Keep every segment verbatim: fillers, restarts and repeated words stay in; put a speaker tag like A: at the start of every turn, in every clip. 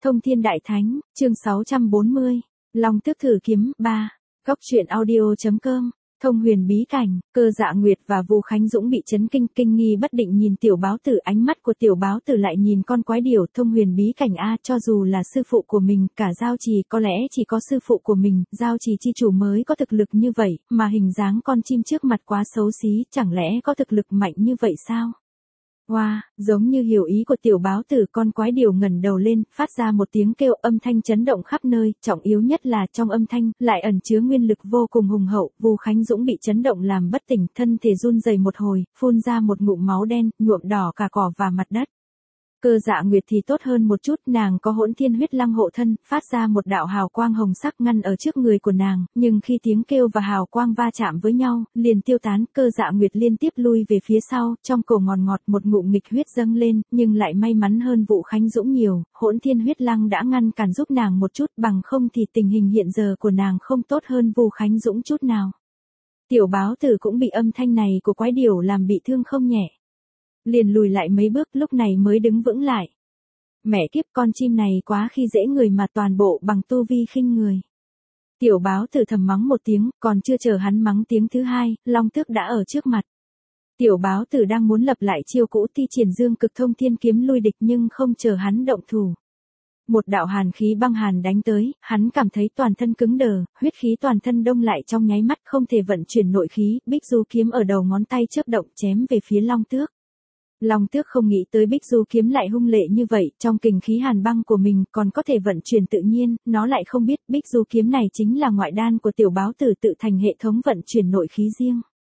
A: Thông Thiên Đại Thánh, chương sáu trăm bốn mươi, Long Tước Thử Kiếm, ba, Góc truyện audio.com, Thông Huyền Bí Cảnh, Cơ Dạ Nguyệt và Vu Khánh Dũng bị chấn kinh, kinh nghi bất định nhìn tiểu báo tử, ánh mắt của tiểu báo tử lại nhìn con quái điểu. Thông Huyền Bí Cảnh a, cho dù là sư phụ của mình, cả Giao Trì có lẽ chỉ có sư phụ của mình, Giao Trì chi chủ mới có thực lực như vậy, mà hình dáng con chim trước mặt quá xấu xí, chẳng lẽ có thực lực mạnh như vậy sao? Wow, giống như hiểu ý của tiểu báo tử, con quái điểu ngẩng đầu lên, phát ra một tiếng kêu, âm thanh chấn động khắp nơi, trọng yếu nhất là trong âm thanh lại ẩn chứa nguyên lực vô cùng hùng hậu. Vu Khánh Dũng bị chấn động làm bất tỉnh, thân thể run rẩy một hồi, phun ra một ngụm máu đen, nhuộm đỏ cả cỏ và mặt đất. Cơ Dạ Nguyệt thì tốt hơn một chút, nàng có Hỗn Thiên Huyết Lăng hộ thân, phát ra một đạo hào quang hồng sắc ngăn ở trước người của nàng, nhưng khi tiếng kêu và hào quang va chạm với nhau, liền tiêu tán. Cơ Dạ Nguyệt liên tiếp lui về phía sau, trong cổ ngọt ngọt một ngụm nghịch huyết dâng lên, nhưng lại may mắn hơn Vu Khánh Dũng nhiều, Hỗn Thiên Huyết Lăng đã ngăn cản giúp nàng một chút, bằng không thì tình hình hiện giờ của nàng không tốt hơn Vu Khánh Dũng chút nào. Tiểu báo tử cũng bị âm thanh này của quái điểu làm bị thương không nhẹ, liền lùi lại mấy bước, lúc này mới đứng vững lại. Mẹ kiếp, con chim này quá khi dễ người mà toàn bộ bằng tu vi khinh người. Tiểu báo tử thầm mắng một tiếng, còn chưa chờ hắn mắng tiếng thứ hai, Long Tước đã ở trước mặt. Tiểu báo tử đang muốn lập lại chiêu cũ, thi triển Dương Cực Thông Thiên Kiếm lui địch, nhưng không chờ hắn động thủ, một đạo hàn khí băng hàn đánh tới, hắn cảm thấy toàn thân cứng đờ, huyết khí toàn thân đông lại trong nháy mắt, không thể vận chuyển nội khí. Bích Du kiếm ở đầu ngón tay chớp động chém về phía Long Tước. Long Tước không nghĩ tới Bích Du kiếm lại hung lệ như vậy, trong kình khí hàn băng của mình còn có thể vận chuyển tự nhiên, nó lại không biết Bích Du kiếm này chính là ngoại đan của tiểu báo tử tự thành hệ thống vận chuyển nội khí riêng.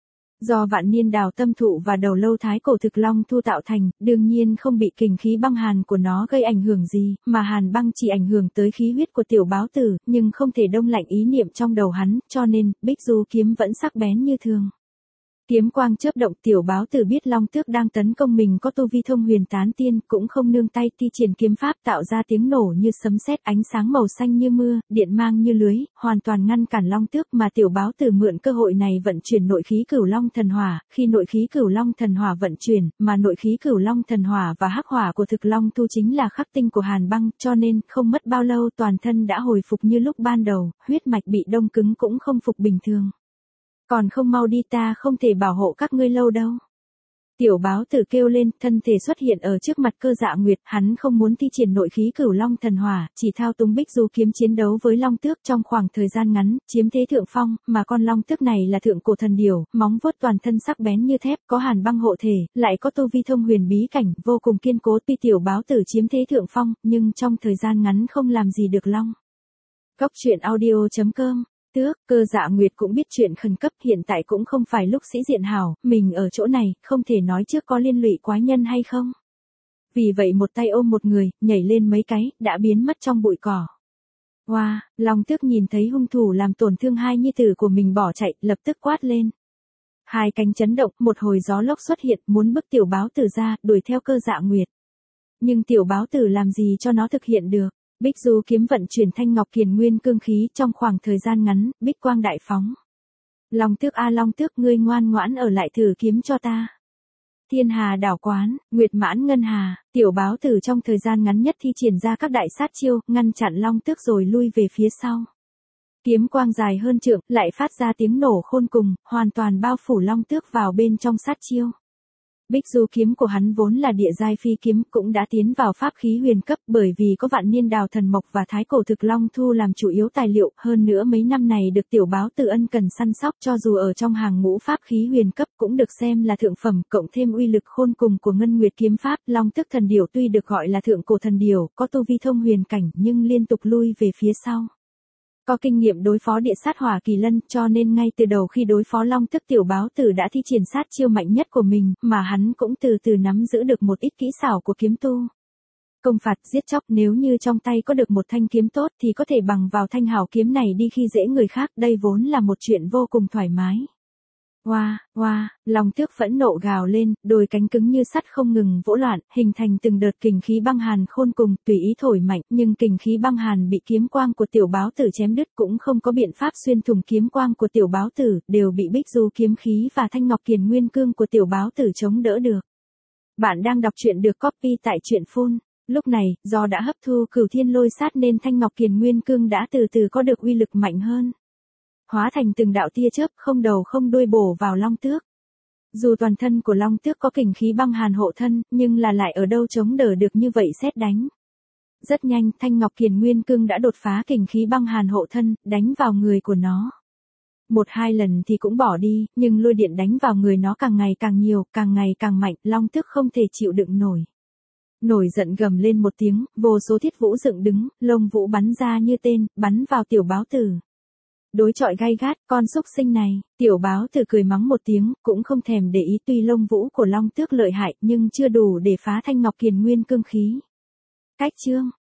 A: Do vạn niên đào tâm thụ và đầu lâu thái cổ thực long thu tạo thành, đương nhiên không bị kình khí băng hàn của nó gây ảnh hưởng gì, mà hàn băng chỉ ảnh hưởng tới khí huyết của tiểu báo tử, nhưng không thể đông lạnh ý niệm trong đầu hắn, cho nên, Bích Du kiếm vẫn sắc bén như thường. Kiếm quang chớp động, tiểu báo tử biết Long Tước đang tấn công mình có tu vi thông huyền tán tiên, cũng không nương tay, thi triển kiếm pháp tạo ra tiếng nổ như sấm sét, ánh sáng màu xanh như mưa, điện mang như lưới, hoàn toàn ngăn cản Long Tước, mà tiểu báo tử mượn cơ hội này vận chuyển nội khí Cửu Long thần hỏa. Khi nội khí Cửu Long thần hỏa vận chuyển, mà nội khí Cửu Long thần hỏa và hắc hỏa của thực long thu chính là khắc tinh của hàn băng, cho nên không mất bao lâu toàn thân đã hồi phục như lúc ban đầu, huyết mạch bị đông cứng cũng không phục bình thường. Còn không mau đi, ta không thể bảo hộ các ngươi lâu đâu. Tiểu báo tử kêu lên, thân thể xuất hiện ở trước mặt Cơ Dạ Nguyệt, hắn không muốn thi triển nội khí Cửu Long thần hỏa, chỉ thao túng Bích Du kiếm chiến đấu với Long Tước trong khoảng thời gian ngắn, chiếm thế thượng phong, mà con Long Tước này là thượng cổ thần điểu, móng vuốt toàn thân sắc bén như thép, có hàn băng hộ thể, lại có tu vi thông huyền bí cảnh, vô cùng kiên cố. Tuy tiểu báo tử chiếm thế thượng phong, nhưng trong thời gian ngắn không làm gì được Long. Góc truyện audio.com. Tước, Cơ Dạ Nguyệt cũng biết chuyện khẩn cấp, hiện tại cũng không phải lúc sĩ diện hào, mình ở chỗ này, không thể nói trước có liên lụy quái nhân hay không. Vì vậy một tay ôm một người, nhảy lên mấy cái, đã biến mất trong bụi cỏ. Wow, Long Tước nhìn thấy hung thủ làm tổn thương hai nhi tử của mình bỏ chạy, lập tức quát lên. Hai cánh chấn động, một hồi gió lốc xuất hiện, muốn bức tiểu báo tử ra, đuổi theo Cơ Dạ Nguyệt. Nhưng tiểu báo tử làm gì cho nó thực hiện được. Bích Du kiếm vận chuyển thanh ngọc kiền nguyên cương khí, trong khoảng thời gian ngắn, bích quang đại phóng. Long Tước a Long Tước, ngươi ngoan ngoãn ở lại thử kiếm cho ta. Thiên Hà đảo quán, Nguyệt Mãn Ngân Hà, tiểu báo tử trong thời gian ngắn nhất thi triển ra các đại sát chiêu, ngăn chặn Long Tước rồi lui về phía sau. Kiếm quang dài hơn trượng, lại phát ra tiếng nổ khôn cùng, hoàn toàn bao phủ Long Tước vào bên trong sát chiêu. Bích Du kiếm của hắn vốn là địa giai phi kiếm, cũng đã tiến vào pháp khí huyền cấp, bởi vì có vạn niên đào thần mộc và thái cổ thực long thu làm chủ yếu tài liệu, hơn nữa mấy năm này được tiểu báo tử ân cần săn sóc, cho dù ở trong hàng ngũ pháp khí huyền cấp cũng được xem là thượng phẩm, cộng thêm uy lực khôn cùng của Ngân Nguyệt kiếm pháp. Long Tước thần điểu tuy được gọi là thượng cổ thần điểu, có tu vi thông huyền cảnh, nhưng liên tục lui về phía sau. Có kinh nghiệm đối phó địa sát hỏa kỳ lân, cho nên ngay từ đầu khi đối phó Long Tước, tiểu báo tử đã thi triển sát chiêu mạnh nhất của mình, mà hắn cũng từ từ nắm giữ được một ít kỹ xảo của kiếm tu. Công phạt giết chóc, nếu như trong tay có được một thanh kiếm tốt thì có thể bằng vào thanh hảo kiếm này đi khi dễ người khác, đây vốn là một chuyện vô cùng thoải mái. Oa, oa, Long Tước phẫn nộ gào lên, đôi cánh cứng như sắt không ngừng vỗ loạn, hình thành từng đợt kình khí băng hàn khôn cùng, tùy ý thổi mạnh, nhưng kình khí băng hàn bị kiếm quang của tiểu báo tử chém đứt, cũng không có biện pháp xuyên thủng kiếm quang của tiểu báo tử, đều bị Bích Du kiếm khí và thanh ngọc kiền nguyên cương của tiểu báo tử chống đỡ được. Bạn đang đọc truyện được copy tại truyện phun Lúc này, do đã hấp thu Cửu Thiên Lôi Sát nên Thanh Ngọc Kiền Nguyên Cương đã từ từ có được uy lực mạnh hơn. Hóa thành từng đạo tia chớp không đầu không đuôi bổ vào Long Tước. Dù toàn thân của Long Tước có kình khí băng hàn hộ thân, nhưng là lại ở đâu chống đỡ được như vậy sét đánh. Rất nhanh, Thanh Ngọc Kiền Nguyên Cương đã đột phá kình khí băng hàn hộ thân, đánh vào người của nó. Một hai lần thì cũng bỏ đi, nhưng lôi điện đánh vào người nó càng ngày càng nhiều, càng ngày càng mạnh, Long Tước không thể chịu đựng nổi. Nổi giận gầm lên một tiếng, vô số thiết vũ dựng đứng, lông vũ bắn ra như tên, bắn vào tiểu báo tử. Đối chọi gay gắt, con xúc sinh này, tiểu báo tử cười mắng một tiếng, cũng không thèm để ý, tuy lông vũ của Long Tước lợi hại nhưng chưa đủ để phá Thanh Ngọc Kiền Nguyên Cương khí. Cách chương